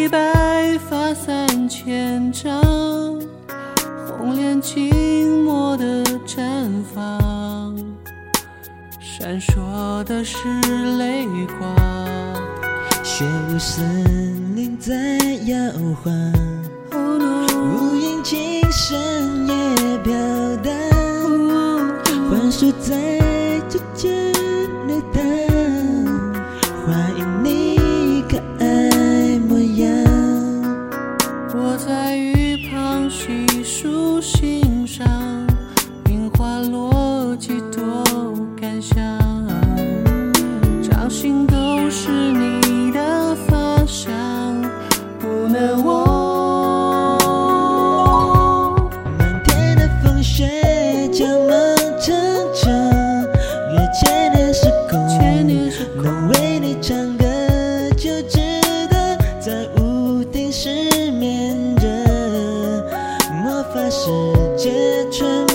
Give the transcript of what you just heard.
你白发3000丈，红莲静默的绽放，闪烁的是泪光。 雪舞森林在摇晃，无影轻声也飘荡，槐树在指尖流淌，欢迎你可爱模样。 我在雨旁细数欣赏，樱花落几多感想，掌心都是你的发香，不能忘。 漫天的风雪将梦成真，越千年时空，能为你唱歌就值得，在屋顶失眠着，魔法世界春